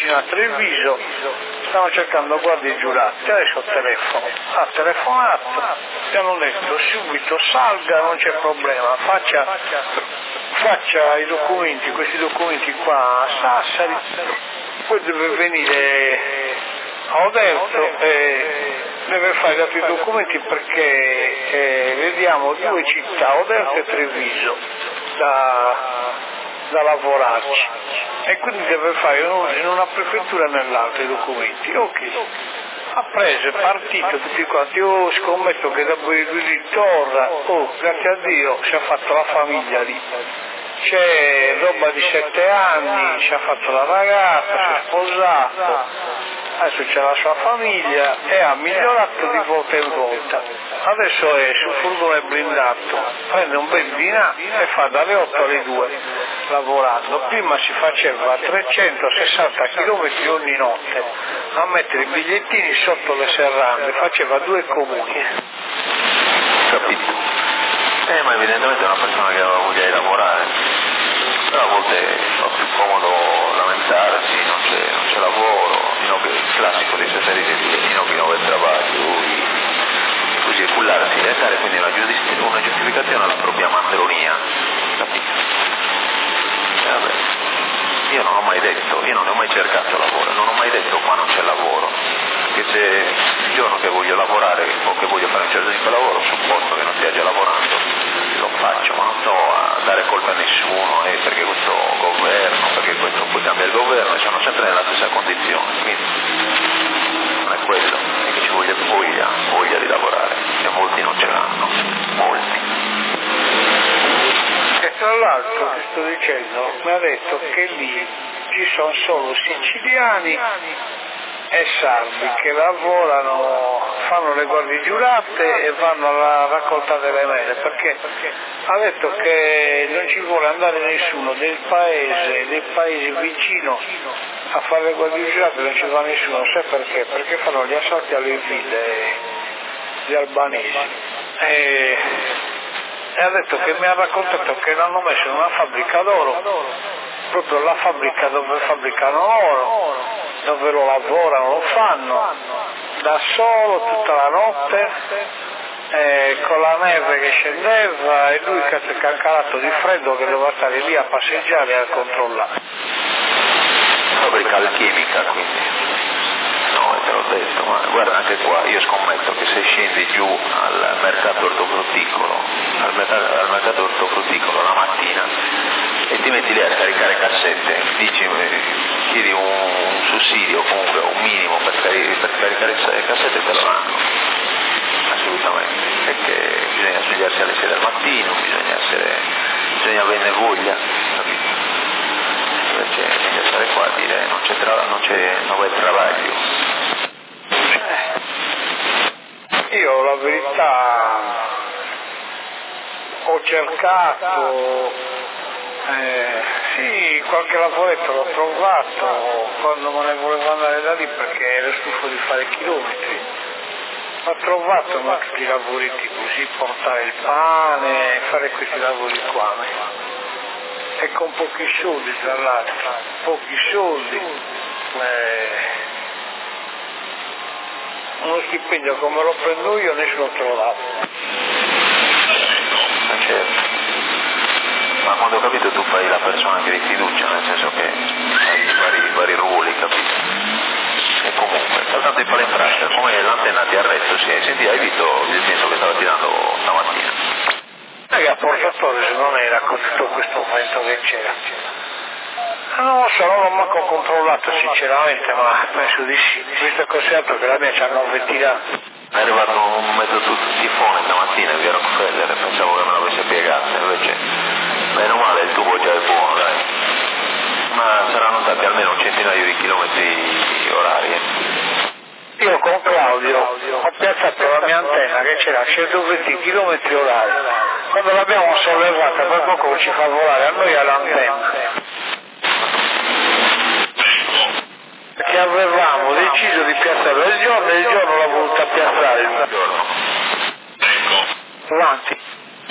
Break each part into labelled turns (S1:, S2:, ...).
S1: vicino a Treviso, stavano cercando guardie giurate, adesso telefono, ha telefonato, mi hanno detto subito salga, non c'è problema, faccia i documenti, questi documenti qua a Sassari, poi deve venire a Oderzo e deve fare gli altri documenti perché vediamo 2 città, Oderzo e Treviso, da lavorarci, e quindi deve fare in una prefettura e nell'altra i documenti. Ok, ha preso, è partito tutti quanti, io scommetto che dopo lui ritorna, grazie a Dio si è fatto la famiglia lì, c'è roba di 7 anni, si è fatto la ragazza, si è sposato, adesso c'è la sua famiglia e ha migliorato di volta in volta. Adesso è sul furgone blindato, prende un bel vino e fa dalle 8 alle 2 lavorando. Prima si faceva 360 km ogni notte a mettere i bigliettini sotto le serrande, faceva 2 comuni.
S2: Capito? Ma evidentemente è una persona che aveva voglia di lavorare, però a volte fa più comodo lamentarsi, non c'è lavoro, il classico dei satelliti di no che non vede trabalho, così cullarsi e dare quindi una giustificazione alla propria mandronia, capito? Vabbè, io non ho mai cercato lavoro, non ho mai detto qua non c'è lavoro, perché se il giorno che voglio lavorare o che voglio fare un certo tipo di lavoro supporto che non stia già lavorando, lo faccio, ma non sto a dare colpa a nessuno, perché questo governo, perché questo poi cambia il governo, e sono sempre nella stessa condizione, quindi non è quello, è che ci voglia di lavorare, e molti non ce l'hanno, molti.
S1: E tra l'altro ti sto dicendo, mi ha detto che lì ci sono solo siciliani e sardi che lavorano, fanno le guardie giurate e vanno alla raccolta delle mele, perché ha detto che non ci vuole andare nessuno dei paesi vicino a fare le guardie giurate, non ci va nessuno, sai perché? Perché fanno gli assalti alle ville gli albanesi. E ha detto che mi ha raccontato che l'hanno messo in una fabbrica d'oro, proprio la fabbrica dove fabbricano oro, dove lo lavorano, lo fanno da solo tutta la notte, con la neve che scendeva e lui che è calato di freddo che doveva stare lì a passeggiare e a controllare.
S2: Fabbrica alchimica quindi. No, te l'ho detto, ma guarda anche qua, io scommetto che se scendi giù al mercato ortofrutticolo, la mattina e ti metti lì a scaricare cassette, chiedi un sussidio, comunque un minimo per caricare cassette, te lo danno, assolutamente, perché bisogna svegliarsi alle 6 del mattino, bisogna averne voglia, capito? Invece meglio stare qua a dire non c'è travaglio.
S1: Io la verità ho cercato, sì, qualche lavoretto l'ho trovato quando me ne volevo andare da lì perché ero stufo di fare chilometri. Ho trovato ma tutti i lavoretti così, portare il pane, fare questi lavori qua. E con pochi soldi tra l'altro, pochi soldi. Uno stipendio come lo prendo io nessuno te lo dà.
S2: Certo. Ma quando ho capito tu fai la persona che di fiducia, nel senso che hai vari ruoli, capito? E comunque, trattando di fare in pratica, come l'antenna di arresto hai visto il vento che stava tirando stamattina?
S1: Che a portatore se non era con tutto questo vento che c'era. Non lo so, non l'ho manco controllato sinceramente, ma penso di sì, visto che ho sempre che la mia c'ha 9 tirate.
S2: È arrivato un mezzo tifone stamattina via Rockefeller e pensavo che me l'avesse piegato, invece meno male il tubo già è buono, dai. Ma saranno stati almeno un centinaio di chilometri orari.
S1: Io con Claudio ho piazzato la mia antenna che c'era a 120 km orari. Quando l'abbiamo sollevata per poco ci fa volare a noi all'antenna. Perché avevamo deciso di piazzarla il giorno e il giorno l'ho voluta piazzare il giorno.
S3: Ecco.
S1: Avanti.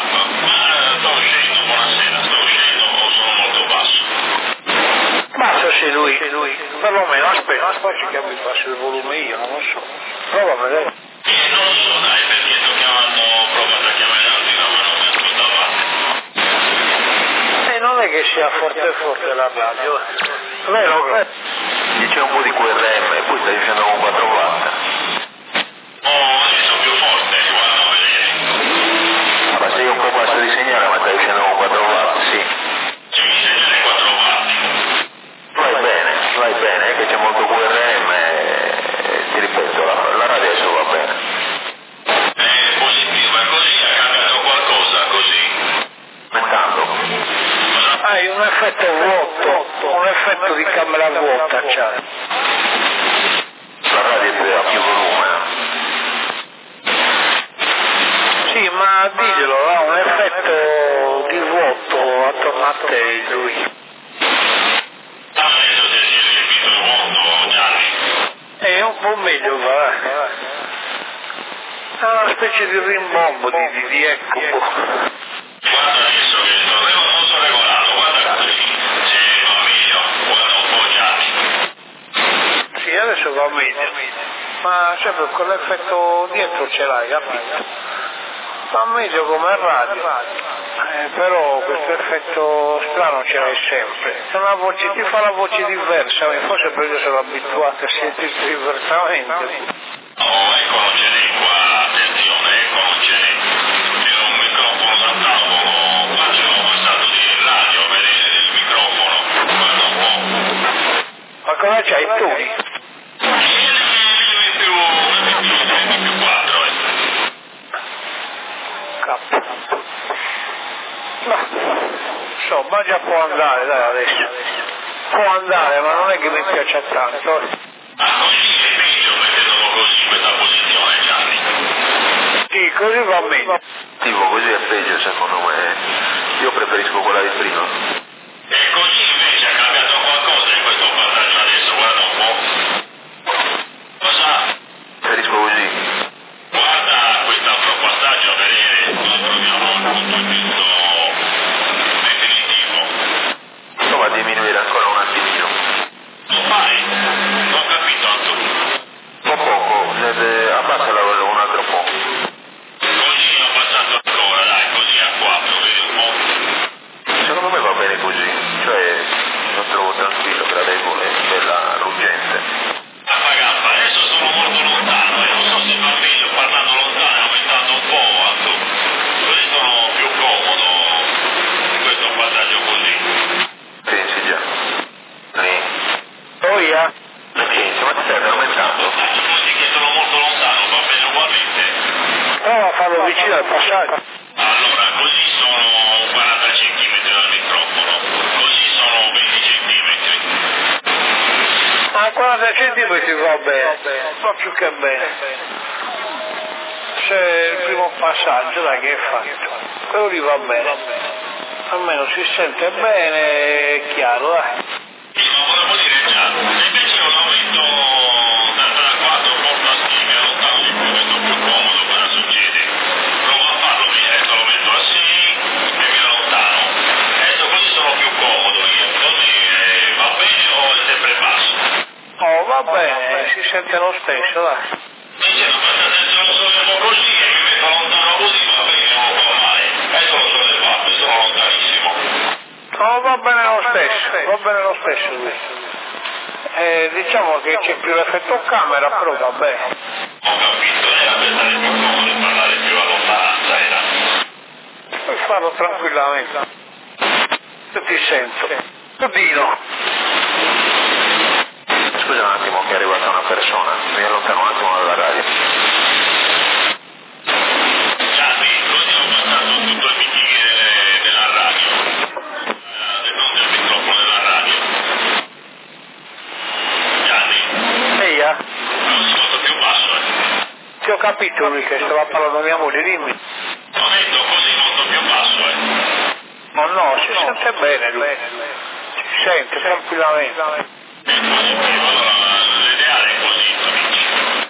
S3: Sto uscendo, buonasera, o sono molto basso?
S1: Basso Forse lui, perlomeno aspetta che abbassi il volume io, non lo so. Prova a vedere.
S3: Non lo so, dai, perché sto chiamando, provato a chiamare altri, ma non mi ascoltavate.
S1: Non è che sia forte la radio, vero?
S2: C'è un po' di QRM e poi stai dicendo con 4 watt.
S3: Oh, adesso più forte, guarda a vedere.
S2: Ma sei un po' basso di segnale, ma stai dicendo con 4 watt, sì.
S3: Sì, mi segnale 4 watt.
S2: Vai bene, che c'è molto QRM e ti ripeto, la radio adesso va bene.
S3: Positivo, è così, ha cambiato qualcosa, così.
S2: Aumentando.
S1: Hai un effetto vuoto, un effetto di camera vuota, c'ha.
S2: La radio ha più volume.
S1: Sì, ma diglielo, ha un effetto di vuoto attorno a te, lui.
S3: Adesso si è riempito il vuoto, Gianni.
S1: È un po' meglio, va. È una specie di rimbombo di eco.
S3: Guarda adesso che non sono regolato, guarda così. Sì, va meglio, guarda un po' Gianni.
S1: Sì, adesso va meglio. Ma sempre quell'effetto dietro ce l'hai, capito? Va meglio come radio. Però questo effetto strano ce l'hai sempre. È una voce, ti fa la voce diversa, forse perché sono abituato a sentirti diversamente.
S3: Oh, ecco non ce n'è qua, attenzione, ecco non ce n'è. Era un microfono da tavolo, qua c'è un passato di radio, vedete, del microfono, guarda un po'.
S1: Ma cosa c'hai tu?
S3: più 4,
S1: Capo. No, insomma già può andare, dai adesso. Può andare, ma non è che mi piace tanto.
S3: Ah, così è meglio mettendolo così, questa posizione, Gianni.
S1: Sì, così va meglio.
S2: Tipo, così è peggio secondo me. Io preferisco quella di prima.
S3: E così invece ha cambiato qualcosa in questo passaggio adesso, guarda un po'. Cosa?
S2: Preferisco così.
S3: Guarda quest'altro passaggio a vedere, lo troviamo un punto giusto definitivo.
S2: Prova a diminuire ancora un attimino.
S3: Lo fai? Non ho capito tu.
S2: Poco, abbassala un altro po'.
S3: Così ho passato ancora, dai, così a 4, vedi un po'.
S2: Secondo me va bene così, cioè lo trovo tranquillo, gradevole, bella ruggente.
S3: Gaffa, adesso sono molto lontano e non so se va meglio parlando lontano e aumentando un po', tu. Così sono più comodo in questo passaggio così.
S2: Pensi già. Sì.
S1: Oia?
S2: Pensi, ma ti stai aumentando?
S3: Faccio così che sono molto lontano, va bene ugualmente.
S1: Prova a farlo vicino al passaggio.
S3: Allora, così sono 40 centimetri dal microfono, così sono 20 centimetri.
S1: A 40 centimetri va bene, va più che bene. Se il primo passaggio, dai, che è fatto. Quello lì va bene. Almeno si sente bene, è chiaro, dai.
S3: Sì, ma volevo dire già, se invece io l'aumento da 4 porto a stime, lontano di più, che sto più comodo, cosa succede? Provo a farlo, adesso lo metto a 6 e mi allontano. Adesso così sono più comodo io, così va bene o è sempre basso?
S1: Oh, va bene, si sente lo stesso, dai.
S3: Invece se lo sollevo così e mi metto lontano così, va bene, non lo fa mai. Adesso lo sollevato, sono lontanissimo.
S1: Oh, va bene lo stesso lui. Diciamo che c'è più l'effetto camera, però va bene.
S3: Ho capito, era per stare più comodo e parlare più a lontananza, era.
S1: Puoi farlo tranquillamente. Io ti sento. Tudino.
S2: Scusa un attimo che è arrivata una persona, mi allontano un attimo dalla radio.
S3: Gianni, così ho passato tutto il meeting della radio. Non del microfono della radio. Gianni,
S1: Eia,
S3: così molto più basso,
S1: ti ho capito lui che stava parlando mia moglie, dimmi.
S3: Ho detto così molto più basso,
S1: Ma no, si sente bene lui. Si sente tranquillamente.
S3: È positivo, allora l'ideale è così, amici.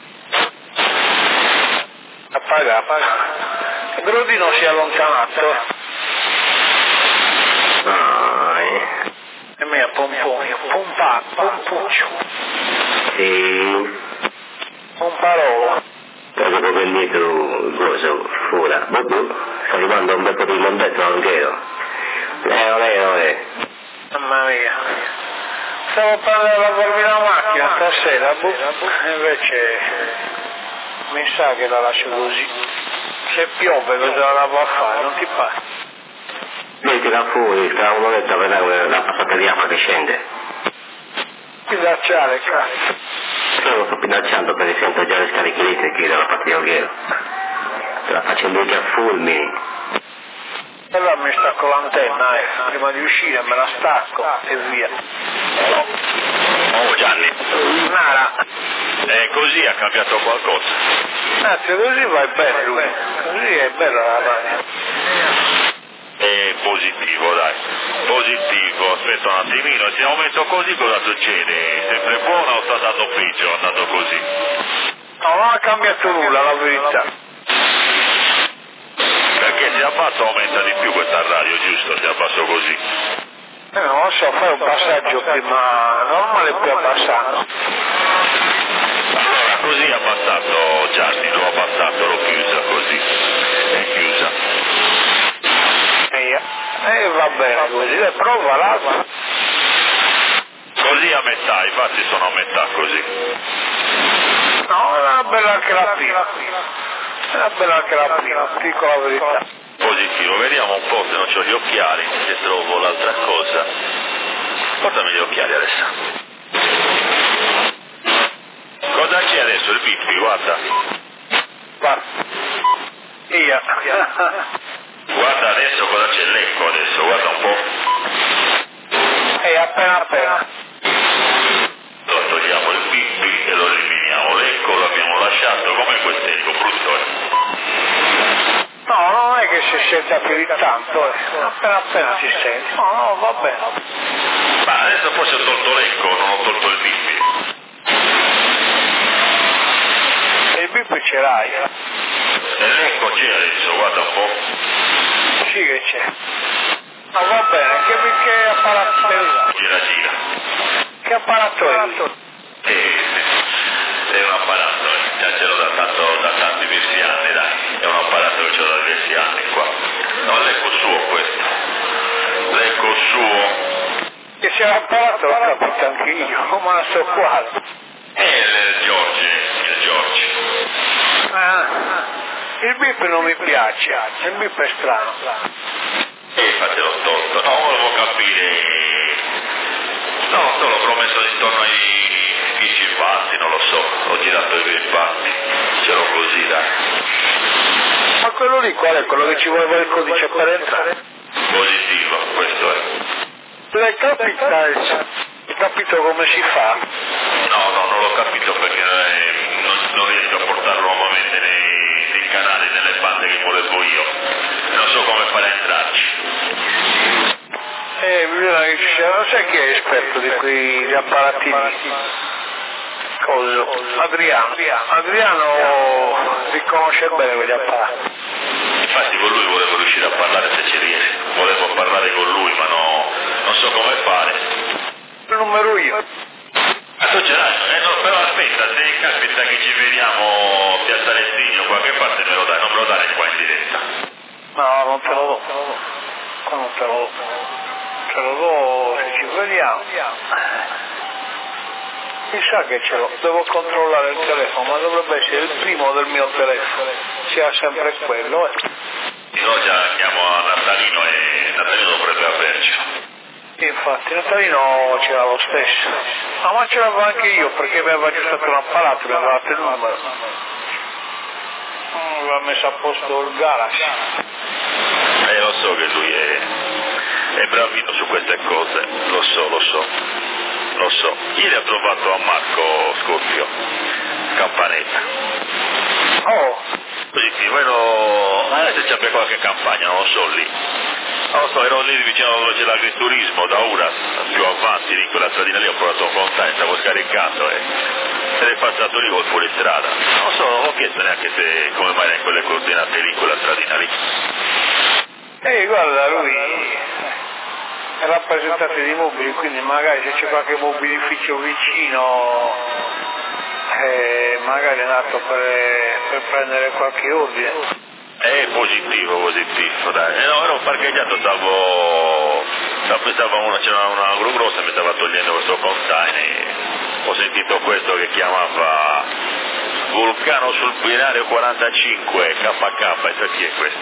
S1: Appaga. Il Grodino si è allontanato. E mi ha pompato. Pompuccio.
S4: Sì.
S1: Un parolo.
S4: Proprio per lì tu, cosa, fuori. Sto arrivando un bel po' di mondetto anch'io. Leo.
S1: Mamma mia. Stavo parlando di lavorare la macchina stasera, invece mi sa che la lascio così. Se piove cosa la lavo a fare, non ti pare?
S4: Lui tira fuori, tra un'oretta vedrà la passata di acqua che scende.
S1: Pinacciare, cazzo.
S4: Io sto pinacciando perché sento già le scariche elettriche dalla parte di Oghiero. Te la faccio lui già fulmini.
S1: E allora mi stacco l'antenna, prima di uscire me la stacco e via.
S3: Oh Gianni,
S1: Nara.
S3: così ha cambiato qualcosa.
S1: Grazie, così vai bene lui. Così è bella la radio.
S3: È positivo, dai. Positivo, aspetta un attimino, se aumento così cosa succede? Sempre buono o sta andando peggio, andando così?
S1: No, non ha cambiato nulla, la verità.
S3: Perché se abbasso aumenta di più questa radio, giusto? Se abbasso così.
S1: Non lo so, fai un passaggio prima normale e poi abbassando.
S3: Allora, così è abbassato Gianni, l'ho abbassato, l'ho chiusa così. È chiusa.
S1: Va bene così, prova l'altro.
S3: Così a metà, infatti sono a metà così.
S1: No, è una bella anche la prima. È una bella anche la prima, dico la verità.
S3: Positivo, vediamo un po' se non ho gli occhiali, se trovo l'altra cosa. Portami gli occhiali adesso. Cosa c'è adesso? Il bip, guarda.
S1: Guarda. Via.
S3: Guarda adesso cosa c'è l'eco adesso, guarda un po'.
S1: Appena.
S3: Lo togliamo il bip e lo eliminiamo. L'eco lo abbiamo lasciato, come quest'eco, brutto
S1: No, non è che si sente più di tanto, appena si sente. No, va bene.
S3: Ma adesso forse ho tolto l'eco, non ho tolto il bip.
S1: E il bip ce l'hai?
S3: E l'eco c'è adesso, guarda un po'.
S1: Sì che c'è. No, va bene, che apparato è?
S3: Gira.
S1: Che apparato è?
S3: È un apparato, già ce l'ho da tanti diversi anni, dai. È un apparato che ce l'ho da diversi anni qua. No, l'eco suo questo. L'eco suo.
S1: Che se l'apparato l'ho capito anche io, ma non so quale.
S3: Il Giorgi.
S1: Il bip non mi piace, il bip è strano.
S3: Infatti l'ho tolto, no, volevo capire. No, l'ho promesso intorno ai 10 impatti, non lo so, ho girato i 2 impatti, ce l'ho così, dai.
S1: Ma quello lì qual è? Quello che ci voleva il codice per entrare?
S3: Positivo, questo è.
S1: L'hai capito come si fa?
S3: No, non l'ho capito perché non riesco a portarlo nuovamente nei canali, nelle bande che volevo io. Non so come fare a entrarci.
S1: Bisogna che ci sia, non sai chi è esperto di quegli apparatini? Adriano riconosce bene quegli apparati.
S3: Infatti con lui volevo riuscire a parlare se ci riesco. Volevo parlare con lui ma non so come fare.
S1: Il numero io.
S3: Ma tu ce l'hai? No, però aspetta, se capita che ci vediamo a Piazza Restigno, qualche parte me lo dai, non me lo dai qua in diretta.
S1: No, non te lo do. Qua non te lo do. Te lo do se ci vediamo. Mi sa che ce l'ho, devo controllare il telefono, ma dovrebbe essere il primo del mio telefono. Sia sempre quello.
S3: Io già chiamo a Natalino e Natalino dovrebbe avercelo.
S1: Infatti Natalino c'era lo stesso. No, ma ce l'avevo anche io perché mi aveva aggiustato un apparato, mi aveva dato il numero. Aveva messo a posto il Galaxy.
S3: Lo so che lui è bravino su queste cose, lo so. Ieri ho trovato a Marco Scorpio, Campanetta.
S1: Oh!
S3: Positivo, se c'è qualche campagna, non lo so lì. Non lo so, ero lì vicino dove c'è l'agriturismo, da Uras, più avanti di quella stradina lì, ho provato un fontana, stavo scaricando e è passato lì col fuoristrada. Non so, non ho chiesto neanche se come mai in quelle coordinate lì, quella stradina lì.
S1: Guarda, lui è rappresentante di mobili, quindi magari se c'è qualche mobilificio vicino magari è nato per prendere qualche ordine.
S3: È positivo, dai. No, ero parcheggiato, c'era una gru grossa, mi stava togliendo questo container, ho sentito questo che chiamava Vulcano sul binario 45, KK, e sai chi è questo?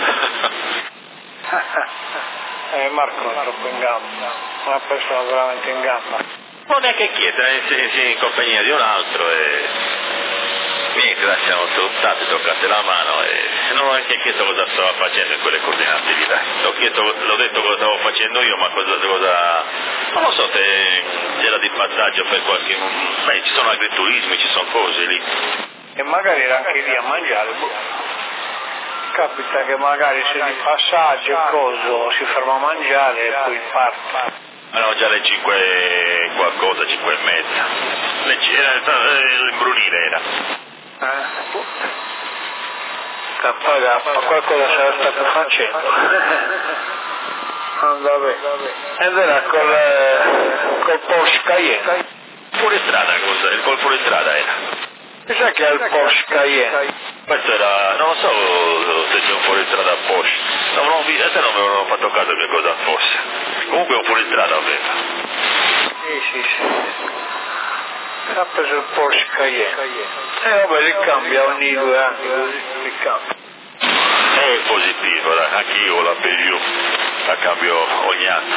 S1: Marco è troppo in gamba, una persona veramente in gamba.
S3: Non è che chiede, sei in compagnia di un altro e niente, là siamo tuttati, toccate la mano e non ho neanche chiesto cosa stava facendo in quelle coordinate lì, dai. L'ho detto cosa stavo facendo io, ma cosa non lo so se c'era di passaggio per qualche... Beh, ci sono agriturismi, ci sono cose lì.
S1: E magari era anche lì a mangiare, capita che magari se di passaggio e coso si ferma a mangiare e poi parte.
S3: Erano già le 5 qualcosa, 5 e mezza. L'imbrunire era.
S1: Qualcosa sarà stato facendo. Vabbè. Ed era col Porsche Cayenne.
S3: Fuori strada cosa? Il fuori strada era.
S1: Mi sa che è il Porsche Cayenne.
S3: Questo era, non lo so se c'è un fuoristrada Porsche, non mi avevano fatto caso che cosa fosse, comunque un fuoristrada aveva.
S1: Sì. Ha preso il Porsche Cayenne. Vabbè, li cambia ogni 2 anni, così li cambia.
S3: È positivo, dai, anche io la Peugeot la cambio ogni anno.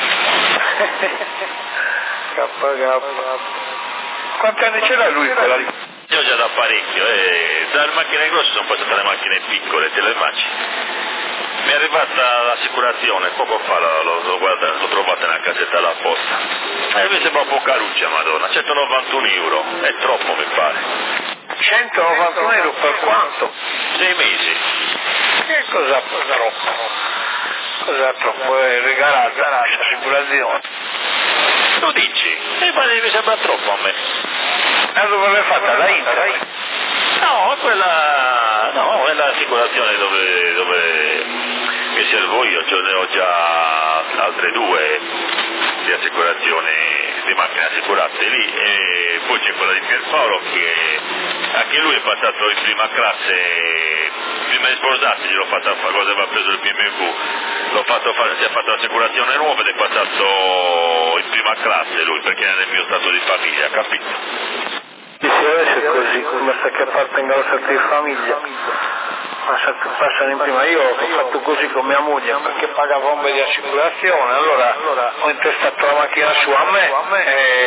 S1: Quanti anni c'era lui quella lì?
S3: Io già da parecchio, dalle macchine grosse sono passate alle macchine piccole, te le immagini? Mi è arrivata l'assicurazione, poco fa l'ho trovata nella casetta della posta. E mi sembra un po' caruccia, madonna, 191 euro, è troppo mi pare.
S1: 191 euro per quanto?
S3: 6 mesi.
S1: Che cosa troppo? Cosa troppo? È regalata l'assicurazione.
S3: Tu dici? Mi sembra troppo a me.
S1: Dove l'hai fatta? La Inter?
S3: No, è l'assicurazione dove mi servo io, cioè ne ho già altre 2 di assicurazioni di macchine assicurate lì e poi c'è quella di Pierpaolo che anche lui è passato in prima classe, prima di sposarsi gliel'ho fatta fare, cosa aveva preso il BMW, si è fatto l'assicurazione nuova ed è passato in prima classe lui perché è nel mio stato di famiglia, capito?
S1: Sì, adesso è così, basta che appartenga allo stato di famiglia, passano in prima. Io ho fatto così con mia moglie perché pagava un bel di assicurazione, allora ho intestato la macchina sua a me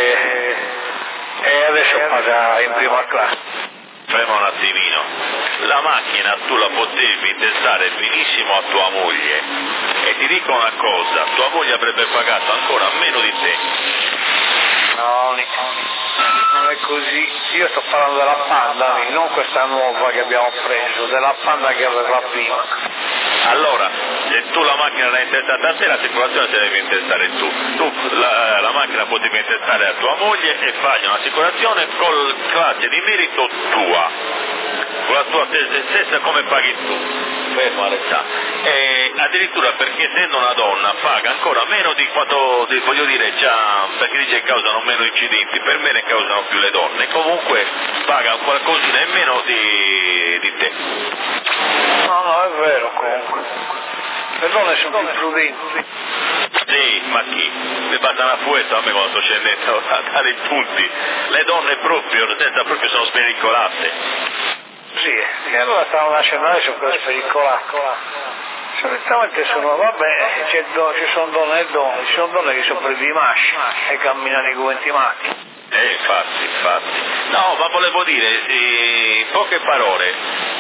S1: e adesso paga in prima classe.
S3: Ferma un attimino, la macchina tu la potevi intestare benissimo a tua moglie e ti dico una cosa, tua moglie avrebbe pagato ancora meno di te.
S1: No, non è così, io sto parlando della Panda, non questa nuova che abbiamo preso, della Panda che aveva prima.
S3: Allora, se tu la macchina l'hai intestata a te, l'assicurazione te la devi intestare tu. Tu la macchina potevi intestare a tua moglie e fai un'assicurazione con classe di merito tua, con la tua stessa come paghi tu. Fermo Alessandro. E addirittura perché essendo una donna paga ancora meno di quanto, voglio dire, già perché dice che causano meno incidenti, per me ne causano più le donne, comunque paga qualcosina in meno di te.
S1: No, è vero comunque. Le donne sono più prudenti.
S3: Sì, ma chi? Mi basta una fuetta a me quando sto scendendo a dare i punti. Le donne proprio sono spericolate.
S1: Sì, e allora stavano lasciando adesso per spericolare. Solitamente ci sono donne e donne, ci sono donne che sono presi i masci e camminano i guenti macchine.
S3: Infatti. No, ma volevo dire, in poche parole,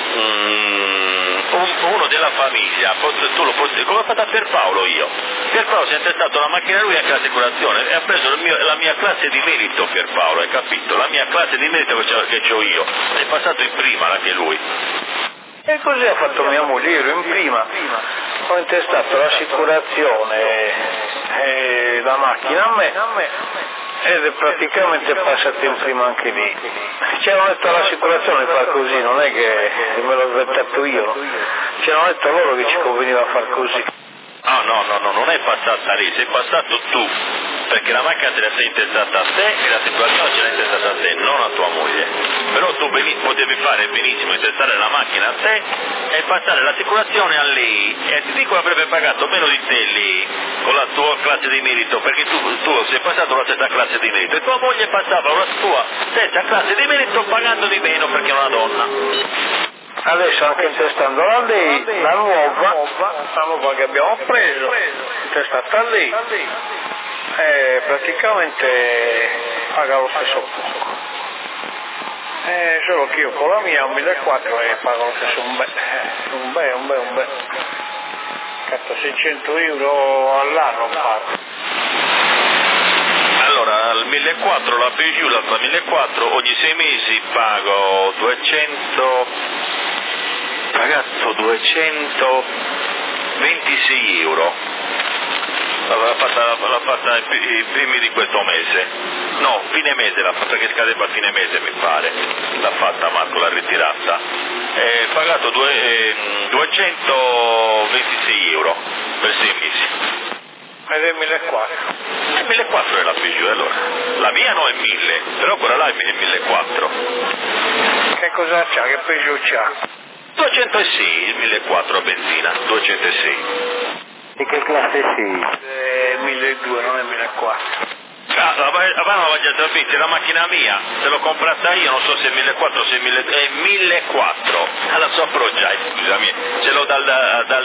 S3: uno della famiglia, tu lo posso dire, come ho fatto a Pierpaolo io? Pierpaolo si è intestato la macchina lui anche l'assicurazione e ha preso la mia classe di merito Pierpaolo, hai capito? La mia classe di merito che ho io, è passato in prima anche lui.
S1: E così ha fatto mia moglie, io ero in prima, ho intestato l'assicurazione e la macchina a me ed è praticamente passato in prima anche lì. Ci hanno detto all'assicurazione di far così, non è che me l'ho inventato io, ci hanno detto loro che ci conveniva far così.
S2: No, non è passata lì, sei passato tu, perché la macchina te la sei intestata a te e l'assicurazione ce l'hai intestata a te, non a tua moglie. Però tu potevi fare benissimo intestare la macchina a te e passare l'assicurazione a lei, e ti dico avrebbe pagato meno di te lì con la tua classe di merito, perché tu sei passato la stessa classe di merito e tua moglie passava la tua stessa classe di merito pagando di meno perché è una donna.
S1: Adesso anche intestando a lei, la nuova che abbiamo preso, intestata a lei, praticamente paga lo stesso poco. Solo che io con la mia 1.400 e pago lo stesso un bel. 600 euro all'anno pago.
S2: Allora, al 1.400 la Peugeot, l'altra 1.400, ogni 6 mesi pago 226 euro. L'ha fatta i primi di questo mese. No, fine mese l'ha fatta, che scadeva a fine mese mi pare. L'ha fatta Marco, l'ha ritirata. Pagato 226 euro per 6 mesi.
S1: Ed è 1.400.
S2: 1.400 è la Peugeot, allora. La mia no è 1.000, però quella là è 1.400.
S1: Che cosa c'ha? Che Peugeot c'ha?
S2: 206, il 1.400 a benzina, 206.
S1: Di che classe sei? 1.200, non è 1.400.
S2: È la macchina mia, se l'ho comprata io, non so se è 1.400 o se è 1.400. Alla so già, scusami, ce l'ho dal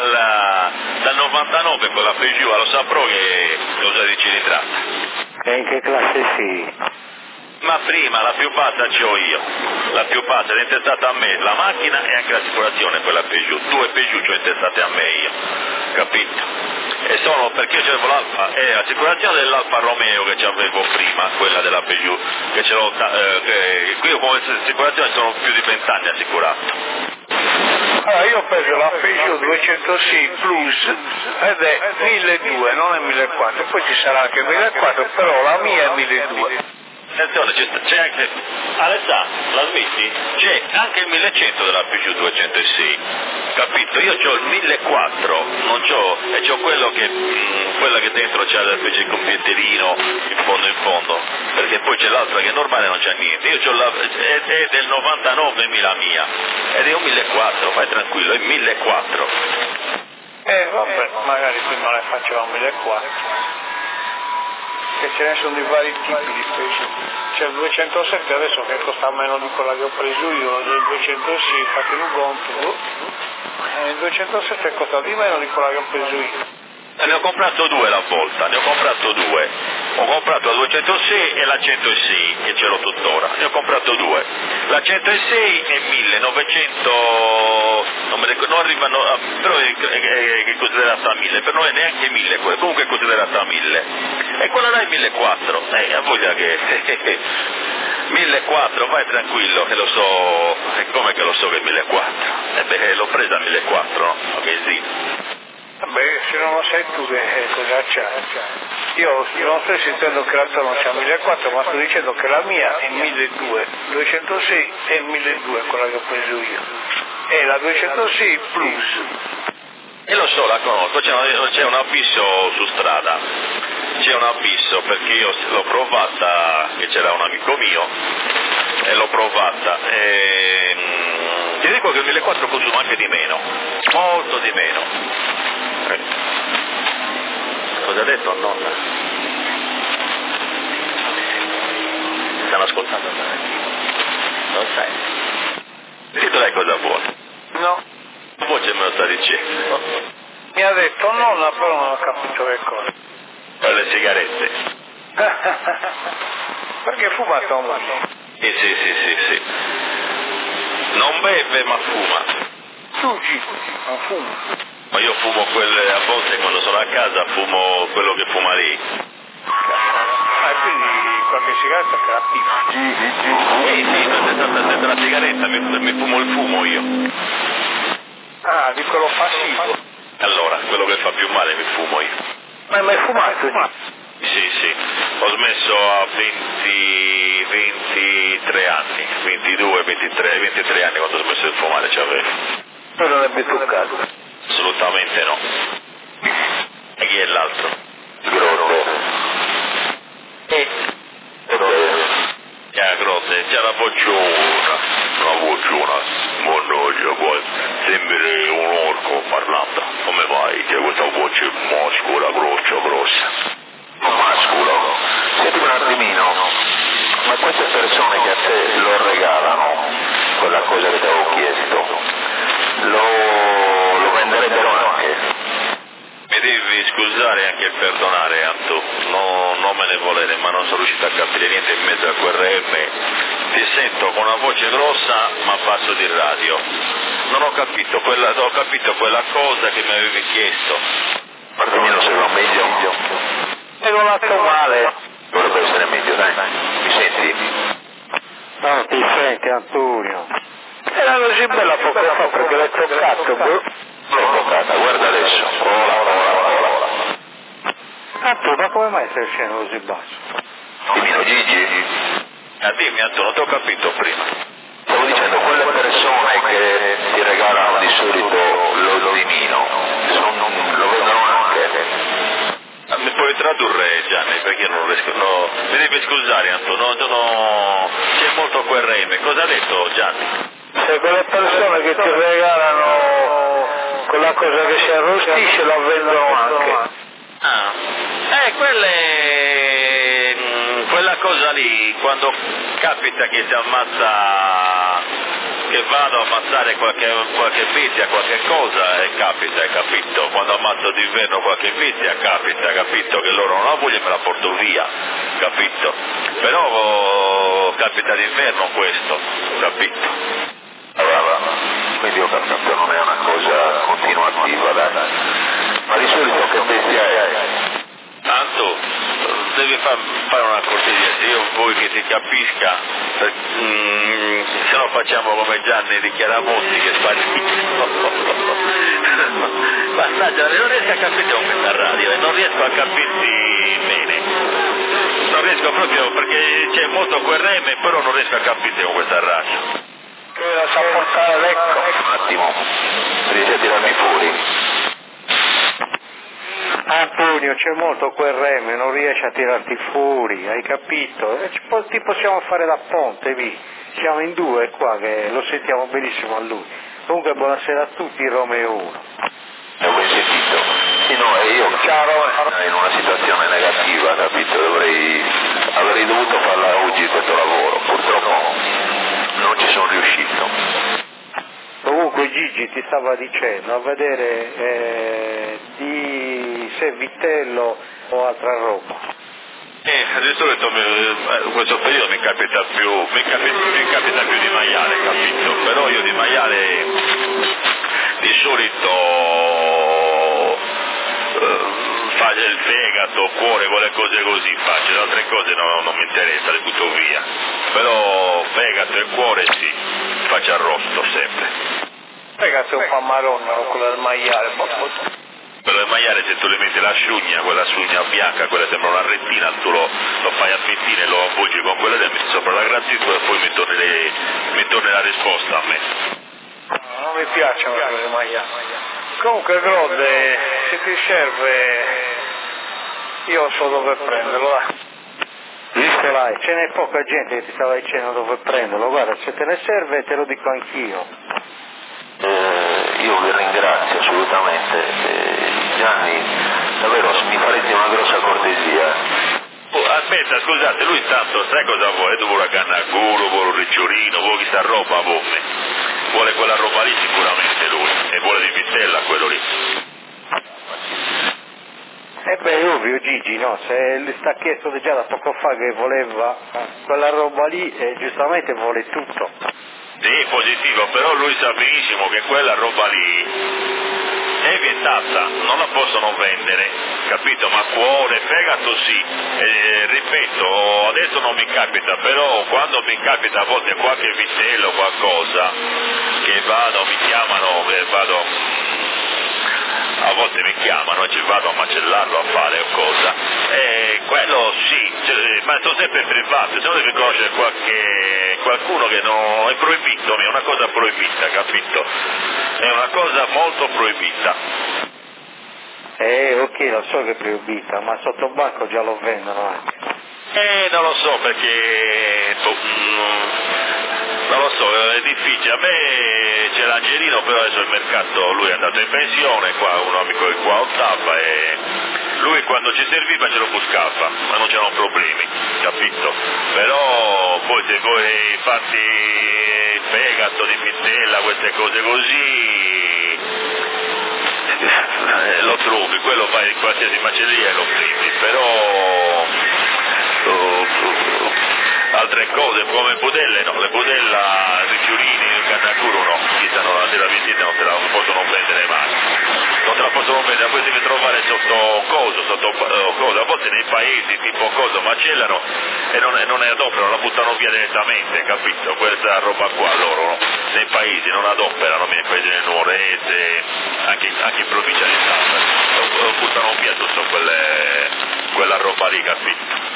S2: 99 con la Peugeot, lo saprò che cosa di cilindrata.
S1: E in che classe sei?
S2: Ma prima la più bassa c'ho io, la più bassa è intestata a me, la macchina e anche l'assicurazione, quella Peugeot, 2 Peugeot c'ho intestate a me io, capito? E sono perché c'avevo l'Alfa, è l'assicurazione dell'Alfa Romeo che c'avevo prima, quella della Peugeot, che ce l'ho, qui io come assicurazione sono più di 20 anni assicurato.
S1: Allora io ho preso la Peugeot 206 Plus ed è 1.200, non è 1.400, poi ci sarà anche 1.400, però la mia è 1.200.
S2: Attenzione, c'è anche, Alessà, la smetti? C'è anche il 1100 della Peugeot 206, capito? Io ho il 1400, non c'ho, e c'ho quella che dentro c'ha il computerino in fondo, perché poi c'è l'altra che è normale, non c'ha niente. Io c'ho è del 99.000 mia, ed è un 1400, vai tranquillo, è 1400.
S1: Vabbè, magari prima le facevamo 1400. Che ce ne sono di vari tipi di Peugeot. C'è il 207 adesso che costa meno di quella che ho preso io, del 206, fate un conto. Il 207 costa di meno di quella che ho preso io.
S2: Ne ho comprato 2 la volta, Ho comprato la 206 e la 106, che ce l'ho tuttora. Ne ho comprato 2. La 106 è 1.900, non arrivano, però è considerata a 1.000, per noi neanche 1.000, comunque è considerata a 1.000. E quella là è 1.400, a voglia che 1.400, vai tranquillo, che lo so, e come che lo so che è 1.400? L'ho presa a 1.400, no? Ok, sì.
S1: Vabbè, se non lo sai tu che cosa c'ha. Io non sto insistendo che la tua non c'ha 1.400, ma sto dicendo che la mia è 1.200, 206 è 1.200 quella che ho preso io. È la 206 Plus.
S2: E lo so, la conosco, c'è un abisso su strada, perché io l'ho provata, che c'era un amico mio, e l'ho provata, e ti dico che il 1.400 consuma anche di meno, molto di meno. Cosa ha detto nonna? Stanno ascoltando? Non sai? Dito lei cosa vuole?
S1: No.
S2: La voce me lo sta dicendo.
S1: Mi ha detto nonna, però non ho capito che cosa.
S2: Per le sigarette.
S1: Perché fuma tua moglie?
S2: Sì. Non beve ma fuma.
S1: Tu sì, non fuma.
S2: Ma io fumo quelle, a volte quando sono a casa fumo quello che fuma lei.
S1: Quindi qualche sigaretta che la pipa?
S2: Sì, dentro la sigaretta mi fumo il fumo io.
S1: Ah, di quello passivo.
S2: Allora, quello che fa più male mi fumo io.
S1: Ma hai mai fumato?
S2: Sì, ho smesso a 23 anni, 23 anni quando ho smesso di fumare c'avevo.
S1: Non l'avrebbe toccato?
S2: Assolutamente no.
S3: chi è l'altro?
S2: Grotte.
S3: Grotte, c'è la vociona, mannaggia, poi sembri un orco parlando, come vai? C'è questa voce mascola, grossa.
S2: Mascolo. Senti un attimino, ma queste persone che a te lo regalano, quella cosa che ti avevo chiesto, lo venderebbero anche?
S3: Mi devi scusare e anche perdonare, Anto, non me ne volere, ma non sono riuscito a capire niente in mezzo a quel RM. Ti sento con una voce grossa ma basso di radio. Non ho capito quella cosa che mi avevi chiesto.
S2: Martimino, se va meglio.
S1: E non l'atto male.
S2: Dovrebbe essere meglio, dai. Mi senti?
S1: No, ti senti, Antonio. Era così bella poco fa perché l'hai toccato, bro.
S2: L'ho toccata, guarda adesso. Ora.
S1: Antonio, ma come mai stai scendendo così basso?
S2: Dimmi, Gigi.
S3: Dimmi, Anto, non ti ho capito prima.
S2: Stavo dicendo, quelle persone che ti regalano di solito lo dimino, lo vendono anche.
S3: Mi puoi tradurre, Gianni, perché non riesco, no. Mi devi scusare, Anto, c'è molto quel reme. Cosa ha detto Gianni?
S1: Se quelle persone che ti regalano quella cosa che si arrostisce la vendono anche.
S3: Quella cosa lì, quando capita che si ammazza, che vado a ammazzare qualche vizia, qualche cosa, capita, hai capito? Quando ammazzo d'inverno qualche vizia, capito? Che loro non la vogliono e me la porto via, capito? Però capita d'inverno questo, capito?
S2: Allora, quindi ho capito, non è una cosa continuativa, dai. Ma di solito che bestia è?
S3: Tanto devi fare una cortesia, se io vuoi che ti capisca, se no facciamo come Gianni di Chiaramonti che sbaglio. Mannaggia, non riesco a capire con questa radio e non riesco a capirti bene. Non riesco proprio perché c'è molto quel reme, però non riesco a capirti con questa radio.
S1: Che la sa portare l'ecco.
S2: Un attimo, riesci a tirarmi fuori?
S1: Antonio, c'è molto quel reme, non riesci a tirarti fuori, hai capito? Ti possiamo fare da ponte, vi. Siamo in due qua che lo sentiamo benissimo a lui. Comunque buonasera a tutti, Romeo 1.
S2: Avevo sentito? Sì, no, e io in una situazione negativa, capito? Avrei dovuto farla oggi questo lavoro, purtroppo non ci sono riuscito.
S1: Comunque Gigi ti stava dicendo a vedere di se vitello o altra roba.
S3: Di solito questo periodo mi capita più di maiale, capito? Però io di maiale di solito faccio il fegato, cuore, quelle cose così faccio, le altre cose non mi interessa, le butto via. Però fegato e cuore sì, faccio arrosto sempre.
S1: Fegato è un po' marrone, quello del maiale.
S3: Quello del maiale se tu le metti la sciugna, quella sciugna bianca, quella sembra una rettina, tu lo fai a fettine, lo appoggi con quella e metti sopra la grattugia e poi mi torni la risposta a me.
S1: Non mi piacciono quelle maiali. Comunque Grode, se ti serve io so dove prenderlo, dai. Visto là, ce n'è poca gente che ti stava dicendo dove prenderlo, guarda, se te ne serve te lo dico anch'io.
S2: Io vi ringrazio assolutamente. Gianni, davvero mi farete una grossa cortesia.
S3: Aspetta, scusate, lui tanto sai cosa vuole? Tu vuole una canna a culo, vuole un ricciolino, vuole chissà roba, vuole quella roba lì sicuramente lui, e vuole di vitella quello lì.
S1: Beh, ovvio Gigi, no? Se gli sta chiesto già da poco fa che voleva quella roba lì e giustamente vuole tutto.
S3: Sì, positivo, però lui sa benissimo che quella roba lì è vietata, non la possono vendere, capito? Ma cuore, fegato sì, ripeto, adesso non mi capita, però quando mi capita a volte qualche vitello o qualcosa, che mi chiamano, a volte mi chiamano, ci vado a macellarlo a fare o cosa, e quello sì, ma sono sempre privato, se no devi conoscere qualcuno che non è proibito, è una cosa proibita, capito? È una cosa molto proibita.
S5: Ok, lo so che è proibita, ma sotto banco già lo vendono anche.
S3: Non lo so perché... non lo so, è difficile. A me c'è l'Angelino, però adesso il mercato, lui è andato in pensione, qua un amico che qua ottava e lui quando ci serviva ce lo buscava, ma non c'erano problemi, capito? Però poi se vuoi farti il fegato di pittella, queste cose così, lo trovi, quello vai in qualsiasi macelleria e lo prendi, però altre cose come budelle no, le budella, i fiorini, il cannacuro no, visano la sera visita non te la possono prendere mai, non te la possono prendere, poi devi trovare sotto coso, a volte nei paesi tipo coso macellano e non ne adoperano, la buttano via direttamente, capito? Questa roba qua loro no? Nei paesi non adoperano, nei paesi del Nuorese, anche in provincia di Santa, lo buttano via tutto quella roba lì, capito?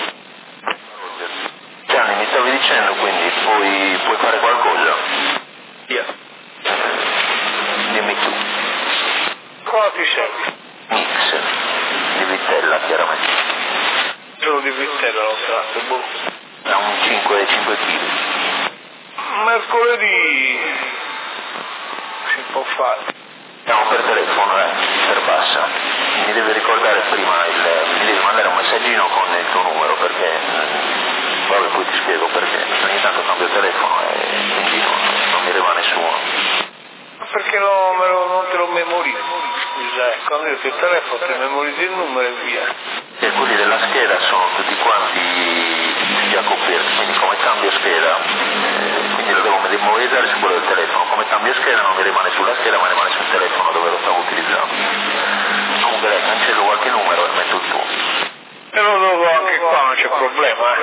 S2: Gianni, mi stavi dicendo quindi puoi fare qualcosa?
S1: Yeah.
S2: Dimmi tu.
S1: Cosa ti serve?
S2: Mix di vitella chiaramente.
S1: Solo di vitella lo tratto, boh.
S2: Da un 5 kg.
S1: Mercoledì si può fare.
S2: Siamo per telefono, per bassa. Mi devi ricordare prima, mi devi mandare un messaggino con il tuo numero perché, vabbè poi ti spiego perché, ogni tanto cambio telefono e quindi non mi arriva nessuno.
S1: Perché non te lo memorizzo? Quando io ti telefono ti memorizzi il numero e via.
S2: E quelli della scheda sono tutti quanti già coperti, quindi come cambio scheda, quindi lo devo memorizzare su quello del telefono, come cambio scheda non mi rimane sulla scheda ma rimane sul telefono dove lo stavo utilizzando. Comunque dai, cancello qualche numero e metto il tuo.
S1: E lo trovo anche qua, non c'è problema,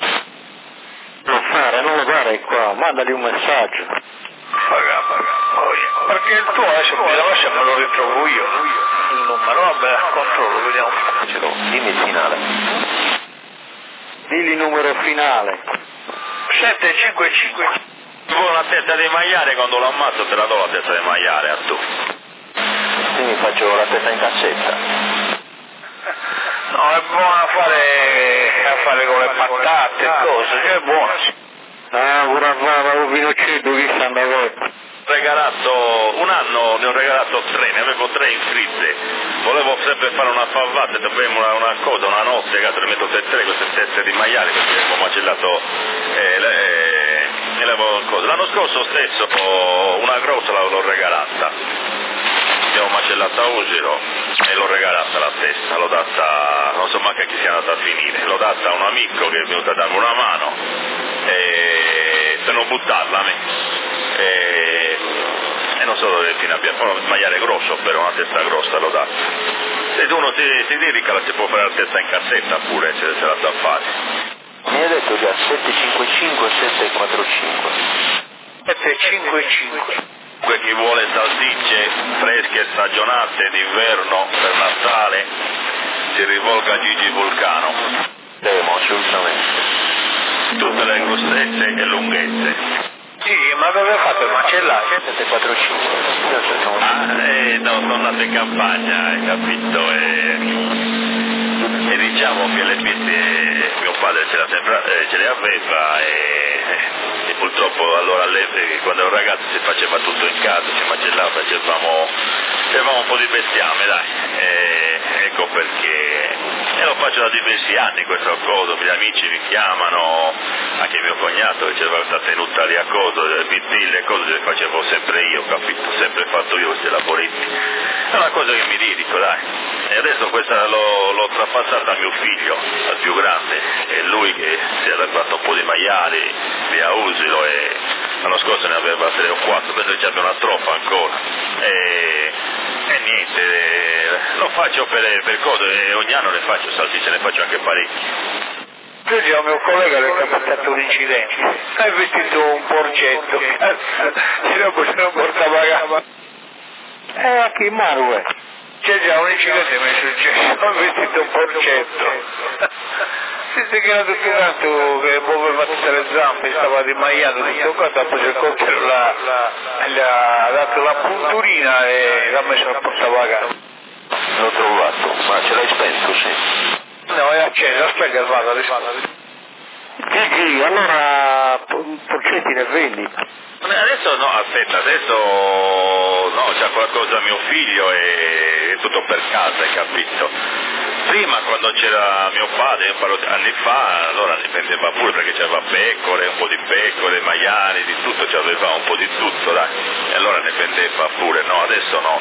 S5: Non lo fare qua, mandagli un messaggio.
S1: Paga. Perché il tuo adesso bisogna se me lo ritrovo io. Il numero, vabbè, controllo, vediamo.
S2: Ce l'ho, dimmi il finale.
S5: Digli il numero finale.
S1: 755.
S3: Vuoi una testa di maiale, quando lo ammazzo te la do la testa di maiale a tu.
S2: Quindi faccio la testa in cassetta.
S1: No, è buona a fare con le patate e cose, che è buona.
S5: Ah, ora va un vinocetto che sta andando.
S3: Regalato un anno, ne ho regalato 3, ne avevo 3 iscritte, volevo sempre fare una favata, dobbiamo una cosa, una notte, che le metto 3 queste teste di maiale perché avevo macellato l'anno scorso stesso una grossa l'ho regalata, abbiamo macellata a Usiro e l'ho regalata la testa, l'ho data, non so manco a chi sia andata a finire, l'ho data a un amico che è venuto a darmi una mano per non buttarla a me. E non so dove fino abbia un maiale grosso, però una testa grossa lo dà. Se uno si dedica si può fare la testa in cassetta pure, se la sa fare.
S2: Mi hai detto già 755 745.
S1: 755.
S3: Chi vuole salsicce fresche e stagionate d'inverno per Natale si rivolga a Gigi Vulcano.
S2: Devo assolutamente.
S3: Tutte le grossezze e lunghezze.
S1: Sì, ma dove fate il macellaio?
S2: 745.
S3: No, sono andato in campagna, hai capito? E diciamo che le bestie mio padre ce le aveva e purtroppo allora quando ero ragazzo si faceva tutto in casa, si macellava, facevamo un po' di bestiame, dai. Ecco perché lo faccio da diversi anni questo coso, gli amici mi chiamano, anche mio cognato che c'era stata in Italia coso, le pizzille e cose le facevo sempre io, capito? Sempre fatto io questi lavoretti. È una cosa che mi dedico, dai. E adesso questa l'ho trapassata a mio figlio, al più grande, è lui che si è fatto un po' di maiali lì a Usilo e l'anno scorso ne aveva 3 o 4, penso che ci abbia una troppa ancora. E niente, lo faccio per cose, e ogni anno ne faccio salsicce, ne faccio anche parecchi.
S1: Oggi a un mio collega le è capitato un incidente, ha vestito un porcetto, se non portava a gamba.
S5: A chi Marue?
S1: C'è già un incidente mi è successo, ho vestito un porcetto. Si era tutto tanto che muoveva tutte le zampe, stava dimaiato tutto qua, ha preso il coltello, gli ha dato la punturina e l'ha messo al portavaga.
S2: l'ho trovato, ma ce l'hai spento, sì?
S1: No, è acceso, aspetta che vado a rispondere.
S5: Gigi, allora porcetti ne vendi?
S3: Adesso no, aspetta, adesso no, c'è qualcosa mio figlio e tutto per casa, hai capito? Prima quando c'era mio padre, io parlo anni fa, allora ne vendeva pure perché c'aveva pecore, un po' di pecore, maiali, di tutto, c'aveva un po' di tutto, dai, e allora ne vendeva pure, no, adesso no,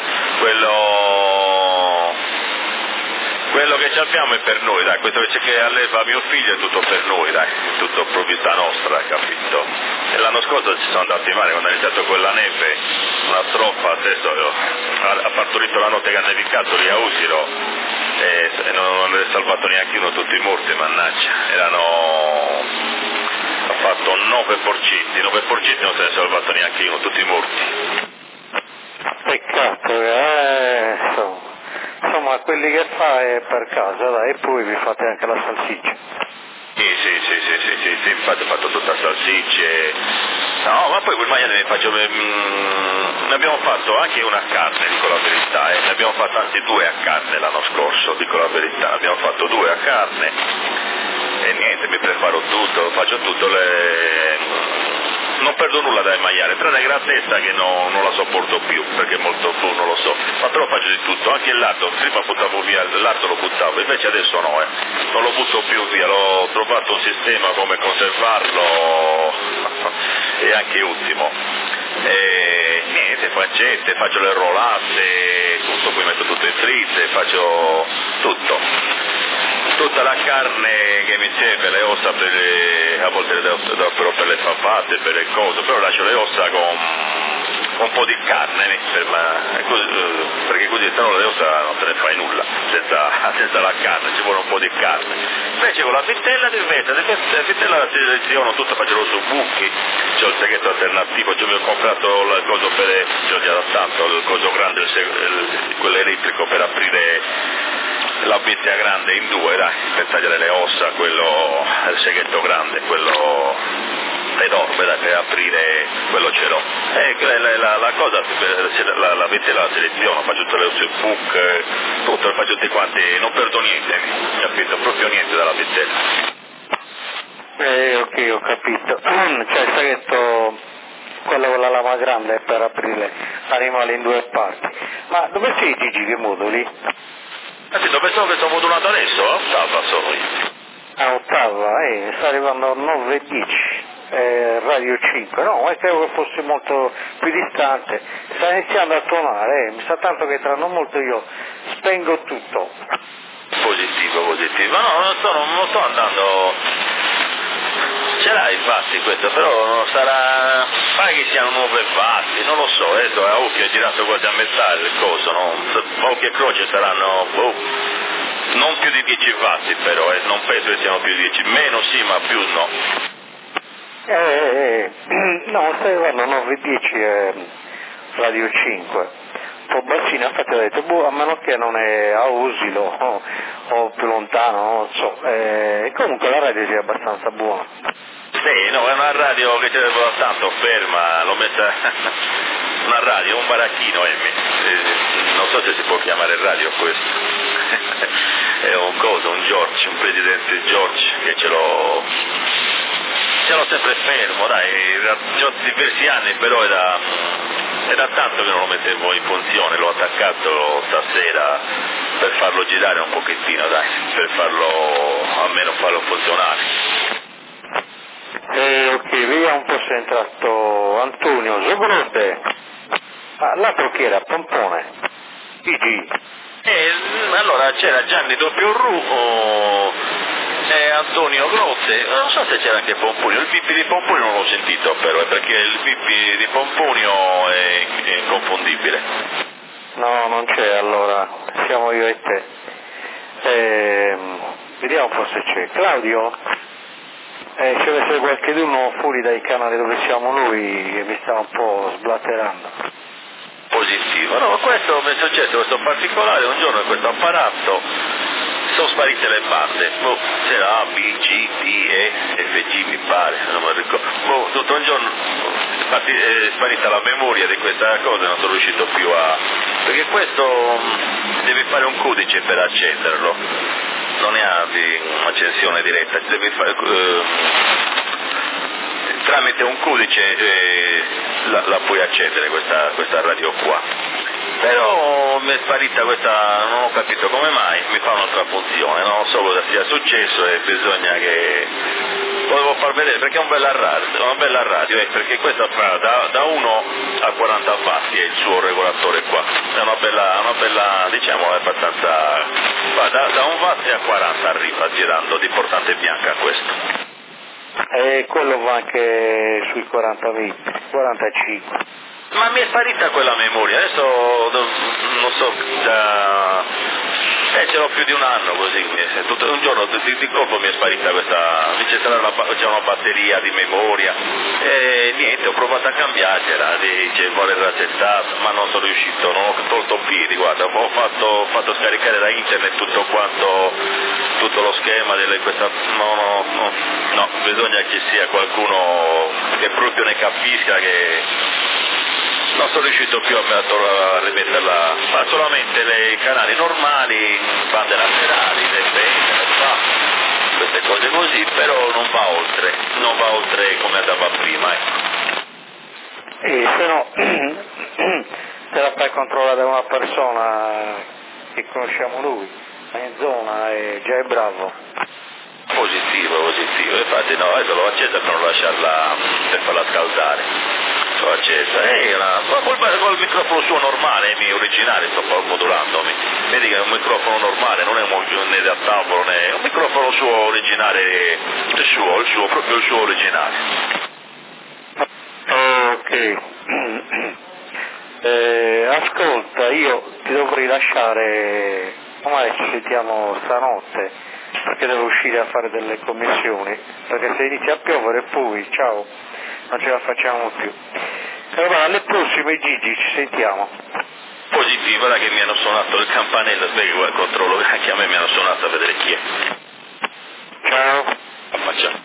S3: quello che abbiamo è per noi, dai, questo che alleva mio figlio è tutto per noi, dai, è tutto proprietà nostra, capito? E l'anno scorso ci sono andati male, quando è iniziato quella neve, una stroppa, adesso ha partorito la notte che ha nevicato lì a Usiro e non è salvato neanche uno, tutti morti, mannaggia, ha fatto 9 porcini non se ne è salvato neanche uno, tutti morti.
S5: Peccato, insomma quelli che fa è per casa, dai, e poi vi fate anche la salsiccia.
S3: Sì, infatti ho fatto tutta salsicce. No, ma poi quel maiale ne abbiamo fatto anche una a carne, dico la verità, ne abbiamo fatto anzi 2 a carne l'anno scorso, dico la verità, ne abbiamo fatto 2 a carne e niente, mi preparo tutto, faccio tutto, non perdo nulla dal maiale, tranne la testa che non la sopporto più, perché è molto non lo so, ma però faccio di tutto, anche il latte, prima buttavo via, il latte lo buttavo, invece adesso no, non lo butto più via, l'ho trovato un sistema come conservarlo e anche ultimo. E niente, pancette, faccio le rollate, tutto, poi metto tutto in freezer, faccio tutto. Tutta la carne che mi serve, le ossa a volte le do però per le papate, per le cose, però lascio le ossa con un po' di carne, perché così se no le ossa non te ne fai nulla, senza la carne, ci vuole un po' di carne. Invece con la vitella la vitella la seleziono tutto, faccio su buchi, c'ho il seghetto alternativo, mi ho comprato il coso ce l'ho già da tanto, il coso grande, quello elettrico per aprire la bizzia grande in 2, dai, per tagliare le ossa, quello il seghetto grande, quello enorme, dai, per aprire, quello ce l'ho. E la cosa, la bizzia la seleziono, faccio tutte le ossa, il book, tutto, lo faccio tutti quanti, non perdo niente, capito? Proprio niente dalla bizzella.
S5: Ok, ho capito. Cioè il seghetto, quello con la lama grande è per aprire l'animale in 2 parti. Ma dove sei Gigi, che moduli?
S3: Dove sono modulato adesso? Ottava sono io.
S5: A ottava, sta arrivando a 9:10, radio 5, no, ma credo che fosse molto più distante, sta iniziando a tuonare, mi sa tanto che tra non molto io spengo tutto.
S3: Positivo, no, non sto andando, ce l'hai infatti questo, però non sarà, pare che siano nuove fatti, non lo so, adesso a occhio è girato quasi a metà il coso, no? Occhio e croce saranno, non più di 10 watt però, non penso che siano più di 10, meno sì ma più no.
S5: No, stai arrivando a 9:10 radio 5, un po' bassina, infatti ho detto, a meno che non è a Usilo o più lontano, non so, comunque la radio sia abbastanza buona.
S3: Sì, no, è una radio che c'è tanto ferma, l'ho messa, una radio, un baracchino, non so se si può chiamare radio questo. È un George, un presidente George che ce l'ho sempre fermo, dai, ho diversi anni, però è da tanto che non lo mettevo in funzione, l'ho attaccato stasera per farlo girare un pochettino, dai, per almeno farlo funzionare.
S5: Ok, vediamo un po' se è entrato Antonio Zobrode. L'altro chi era? Pompone. Gigi.
S3: Allora c'era Gianni Doppio e Antonio Grotte, non so se c'era anche Pompunio, il bip di Pompunio non l'ho sentito però, perché il bip di Pompunio è inconfondibile.
S5: No, non c'è allora, siamo io e te. Vediamo un po' se c'è. Claudio? Ci deve essere qualcuno fuori dai canali dove siamo noi che mi sta un po' sblatterando.
S3: Positivo, no, questo mi è successo, questo particolare, un giorno in questo apparato sono sparite le bande, c'era A, B, C, D, E, F, G mi pare, non mi ricordo, tutto un giorno è sparita la memoria di questa cosa, non sono riuscito più a
S2: perché questo devi fare un codice per accenderlo, non è un'accensione diretta, devi fare tramite un codice la puoi accendere questa radio qua. Però mi è sparita questa, non ho capito come mai, mi fa un'altra funzione, non so cosa sia successo e bisogna che... Volevo far vedere perché è una bella radio, perché questa fa da 1 a 40 vatti è il suo regolatore qua, è una bella diciamo, è abbastanza... va da 1 watt a 40 arriva girando di portante bianca questo.
S5: E quello va anche sui 40 bit, 45.
S2: Ma mi è sparita quella memoria, adesso non so, ce l'ho più di un anno così, tutto un giorno di colpo mi è sparita questa, c'è una batteria di memoria e niente, ho provato a cambiarcela, dice vuole rassettata, ma non sono riuscito, non ho tolto piedi, guarda, ho fatto scaricare da internet tutto lo schema di questa, no, bisogna che sia qualcuno che proprio ne capisca che... Non sono riuscito più a rimetterla, ma solamente i canali normali, bande laterali, queste cose così, però non va oltre come andava prima.
S5: E se no, se la fai controllare da una persona che conosciamo lui, è in zona e già è bravo.
S2: Positivo, infatti no, adesso l'ho accesa per non lasciarla, per farla scaldare. L'ho accesa, col microfono suo normale, mio originale, sto modulandomi. Vedi che è un microfono normale, non è né da tavolo, né è un microfono suo originale, proprio il suo originale.
S5: Ok. Ascolta, io ti dovrei lasciare, ormai ci sentiamo stanotte, perché devo uscire a fare delle commissioni, perché se inizia a piovere poi, ciao, non ce la facciamo più. Allora alle prossime Gigi, ci sentiamo.
S2: Positivo, ora che mi hanno suonato il campanello, aspetta che controllo, anche a me mi hanno suonato a vedere chi è.
S5: Ciao.
S2: Ciao.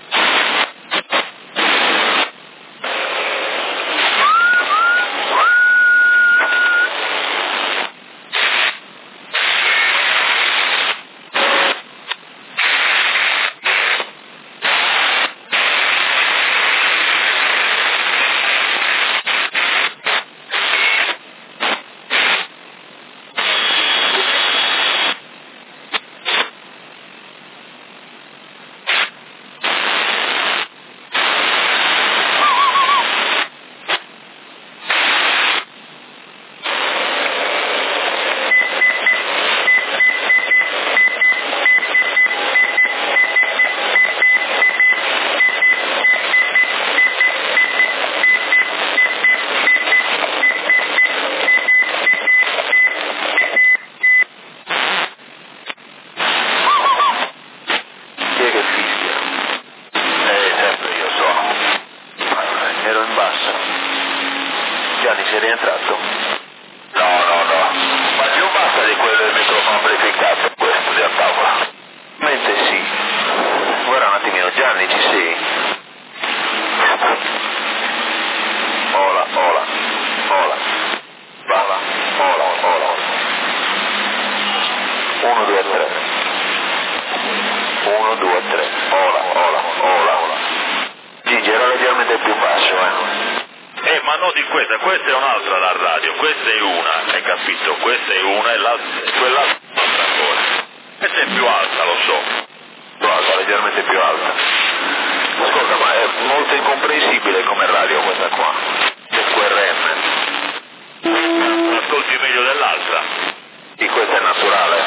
S2: Questa è un'altra la radio, questa è una, hai capito? Questa è una e quell'altra è un'altra ancora. Questa è più alta, lo so. Più alta, leggermente più alta. Ascolta, ma è molto incomprensibile come radio questa qua. C'è QRM. Ascolti meglio dell'altra. Sì, questa è naturale.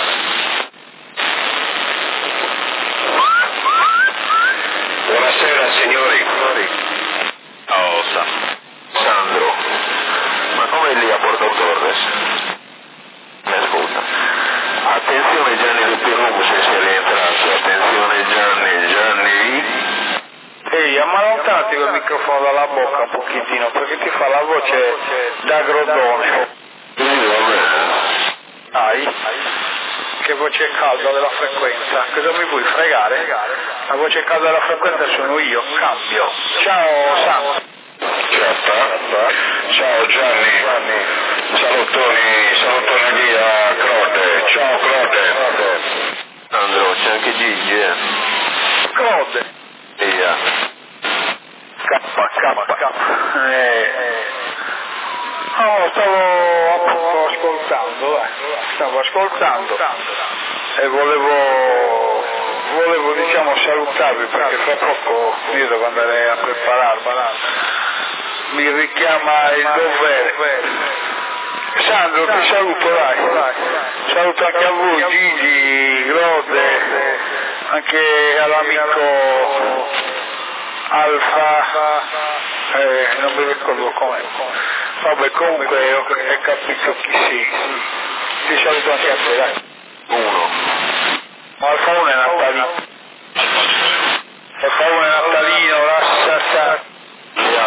S6: Buonasera signori.
S2: Oh,
S6: Sandro. Ma come lì a Porto Torres? Mi ascolta. Attenzione Gianni del Pirumo se sei rientrato. Attenzione Gianni.
S1: Ehi, ammalantati quel microfono dalla bocca un pochettino, perché ti fa la voce da grodone. Hai? Che voce calda della frequenza. Cosa mi vuoi fregare? La voce calda della frequenza sono io, cambio. Ciao Sam.
S6: Ciao Gianni. Salutoni Ciao Claude.
S2: Sandro, c'è anche Gigi,
S1: Claude.
S2: Via.
S1: K. No, stavo ascoltando e volevo diciamo salutarvi perché fra poco io devo andare a prepararmi. Mi richiama il dovere. Sandro, ti saluto, dai. Saluto anche a voi, Gigi, Claude, anche all'amico Alfa, non mi ricordo come. Vabbè, comunque ho capito chi sei. Ti saluto anche a te, dai.
S2: Uno.
S1: Alfa 1 è Natalino. Alfa 1 è Natalino, lascia.
S2: E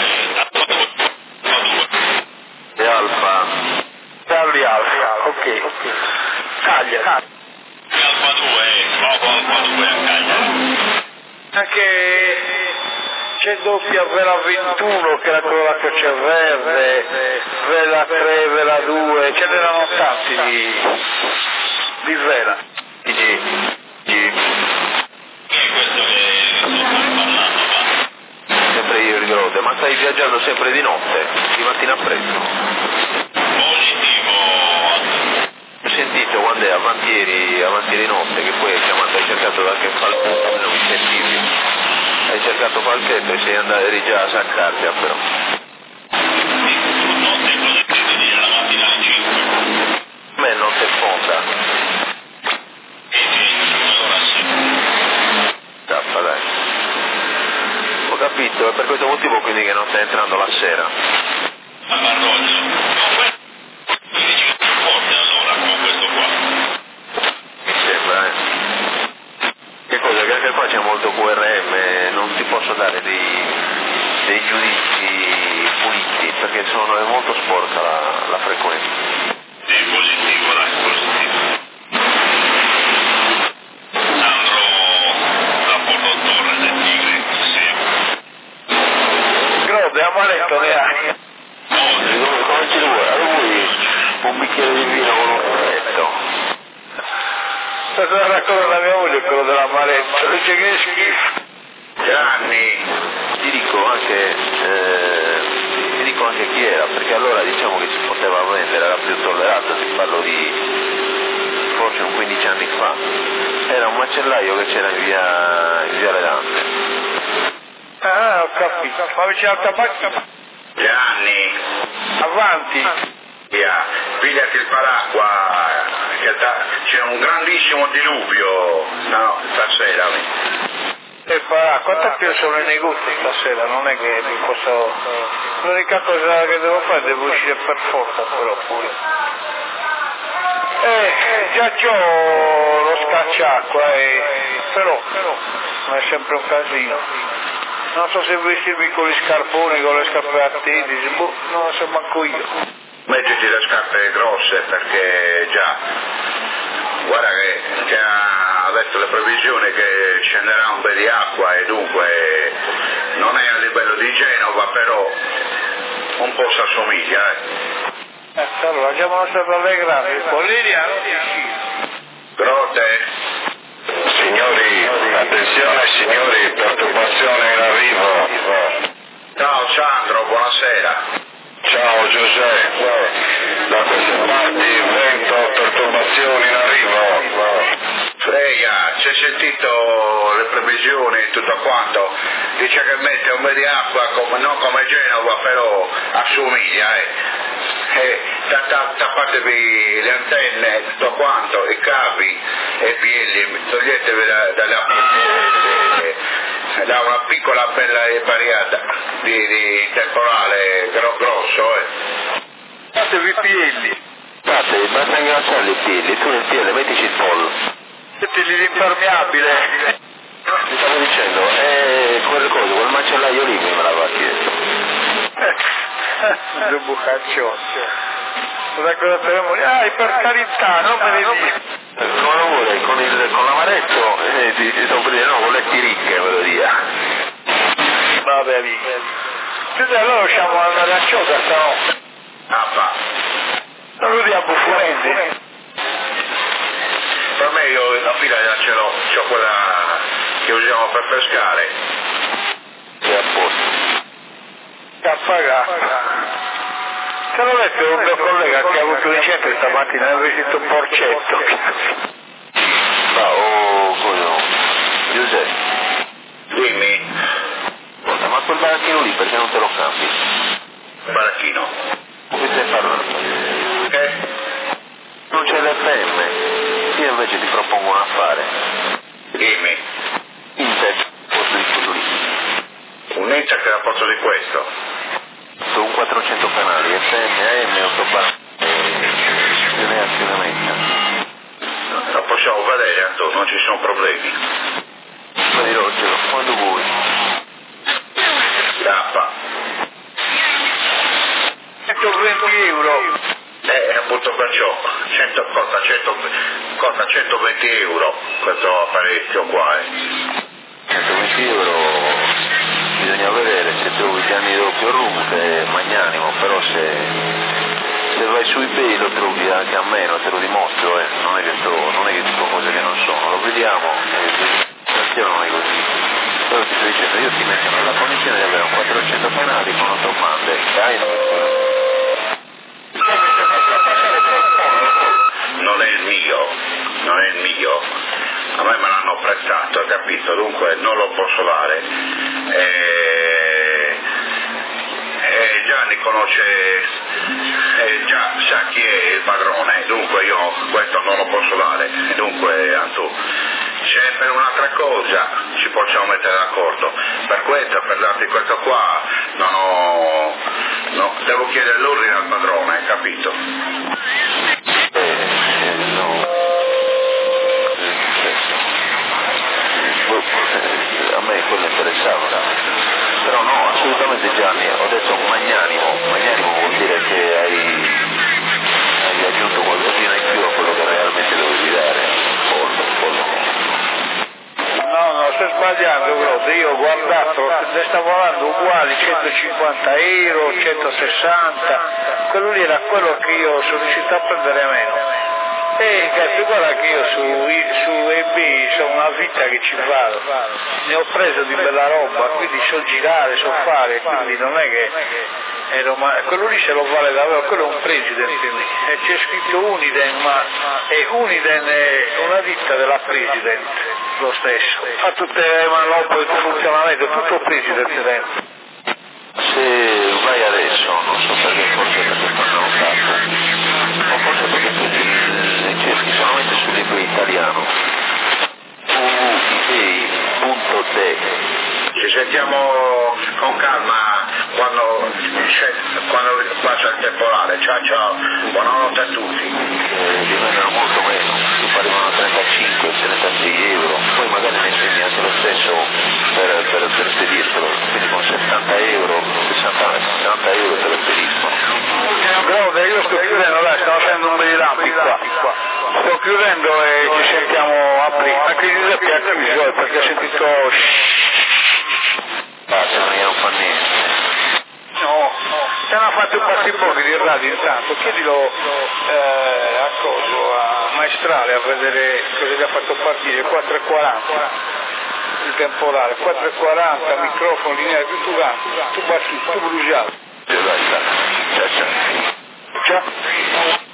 S2: Alfa.
S1: Charlie Alfa, ok. Cagliari.
S3: Alfa 2, Logo Alfa 2 a Cagliari.
S1: Anche c'è doppia Vela 21 che era quella che c'è verde, Vela 3, Vela 2, ce n'erano tanti di Vela.
S2: Gigi.
S3: Chi è questo che sto parlando?
S2: Sempre io il Grode, ma stai viaggiando sempre di notte, di mattina presto.
S3: Positivo.
S2: Ho sentito quando è avanti notte, che poi hai chiamato, hai cercato qualche falsetto, non mi sentivi. Hai cercato falsetto e sei andato, eri già a San Cardia però.
S3: Notte cosa intende dire la mattina alle 5?
S2: A me non si fonda.
S3: Allora sì.
S2: Tappa dai. Ho capito, è per questo motivo quindi che non stai entrando la sera.
S3: Ma Barroso, mi dici più forte allora con questo qua.
S2: Mi sembra, Che cosa? Che anche qua c'è molto QRM, non ti posso dare dei giudizi puliti, perché è molto sporca la frequenza.
S3: Sì, positivo, dai, positivo. Sandro, rapporto Torres del Tigre, sì.
S1: Grode, amaretto ne hai?
S2: Come ci vuoi? A lui un bicchiere di vino con un freddo.
S1: Cosa racconta la mia moglie quello dell'amaretto? Dice che è schifo.
S6: Gianni.
S2: Ti dico anche chi era, perché allora diciamo che si poteva vendere, era più tollerato, ti parlo di forse un 15 anni fa. Era un macellaio che c'era in via Redante.
S1: Ah, ho capito. Ma vicino al tabacchino.
S6: Gianni.
S1: Avanti.
S6: Via, pigliati il paraacqua, che c'è un grandissimo diluvio, no, stasera.
S1: E farà, quanto più sono i negozi stasera, non è che mi posso... L'unica cosa che devo fare è devo uscire per forza però pure. Già c'ho lo scacciacqua, però non è sempre un casino. Non so se vestirmi con gli scarponi, con le scarpe a tesi, non lo so manco io.
S6: Mettiti le scarpe grosse perché già, guarda che ha detto le previsioni che scenderà un bel di acqua e dunque non è a livello di Genova, però un po' si assomiglia.
S1: Allora andiamo a stare allegrando un po'. Liliano,
S6: Grote.
S7: Signori, attenzione signori, perturbazione in arrivo.
S6: Ciao Sandro, buonasera.
S7: Ciao Giuseppe, da queste parti vento, perturbazioni in arrivo.
S6: Frega, c'è sentito le previsioni e tutto quanto? Dice che mette un bel di acqua, non come Genova, però assomiglia, tappatevi le antenne, tutto quanto, i cavi e i piedi, toglietevi da una piccola bella variata di temporale grosso,
S1: fatevi i piedi.
S2: Guardate, basta ingrassare i piedi, tu nel piede mettici il pollo.
S1: Mettili l'impermeabile.
S2: Ti stavo dicendo, quel macellaio lì me l'aveva chiesto.
S1: Due bucaccione. Da cosa te ne per carità, non me ne dico.
S2: Come lo vuole, con l'amaretto, ti sto per dire, no, con le chiricche, ve lo dia.
S1: Vabbè, lì. Quindi allora riusciamo ad andare a Cioda stanotte.
S6: Ah,
S1: Non lo dia Bufforendi.
S3: Per me io la fila già ce l'ho, c'ho quella che usiamo per pescare.
S2: È a posto.
S1: Da pagare. Te l'ho detto un mio collega che ha avuto un incidente stamattina, ha visto un porcetto.
S2: Giuseppe.
S3: Dimmi.
S2: Ma quel baracchino lì perché non te lo cambi?
S3: Baracchino.
S2: Come stai parlando? Non c'è l'FM. Io invece ti propongo un affare.
S3: Dimmi.
S2: Inter, posto di quello lì.
S3: Un Inter che era posto di questo.
S2: Su 400 canali, FM, AM, autobahn, reazionamento.
S3: Lo possiamo vedere, Antonio, non ci sono problemi.
S2: Poi Rogero, quando vuoi.
S3: Tappa.
S1: 120 euro.
S3: Appunto perciò, costa 120 euro questo apparecchio qua.
S2: 120 euro, bisogna vedere se trovi gli anni doppio room che è magnanimo, però se vai su eBay lo trovi anche a meno, te lo dimostro, non è che dico cose che non sono, lo vediamo, non è così. Però ti sto dicendo, io ti metto nella condizione di avere un 400 canali con 8 bande, dai,
S3: Non è il mio, a me me l'hanno prestato, hai capito? Dunque non lo posso dare. Gianni conosce, già sa chi è il padrone, dunque io questo non lo posso dare, dunque Antu, se per un'altra cosa ci possiamo mettere d'accordo, per questo, per darti questo qua, devo chiedere l'ordine al padrone, hai capito?
S2: A me quello interessava, però no, assolutamente Gianni, ho detto magnanimo vuol dire che hai aggiunto qualcosina in più a quello che realmente dovevi dare, pollo.
S1: No, stai sbagliando, Claudio, io ho guardato, ne stavo parlando uguali, 150 euro, 160, quello lì era quello che io sono riuscito a prendere meno. Cazzo, guarda che io su eBay sono una vita che ci vado, ne ho preso di bella roba, quindi so girare, so fare, quindi non è che quello lì se lo vale davvero, quello è un President lì, e c'è scritto Uniden, ma è Uniden è una ditta della President, lo stesso, fa tutte le manopole di funzionamento, tutto President dentro.
S2: Se vai adesso, non so forse perché fanno un capo, o forse perché tu cerchi solamente sull'eBay italiano, ebay.de.
S3: Ci sentiamo con calma quando passa il temporale. Ciao, buonanotte a tutti.
S2: Divengono molto meno, ti parevano a 35, 36 euro, poi magari ne spendi anche lo stesso per spedirtelo, quindi con 70 euro, 60 euro te lo spediscono.
S1: Guarda, io sto chiudendo, dai, stiamo facendo un bel lampi qua. Sto chiudendo e ci sentiamo a prima. Anche Giuseppe ha chiuso perché ha sentito...
S2: Se non fa niente.
S1: No, se ne ha fatto un passi di radio intanto, chiedilo a Maestrale a vedere cosa gli ha fatto partire, 4,40 il temporale, 4,40, microfono lineare, tu bassi, tu bruciato.
S2: Ciao.
S1: Ciao.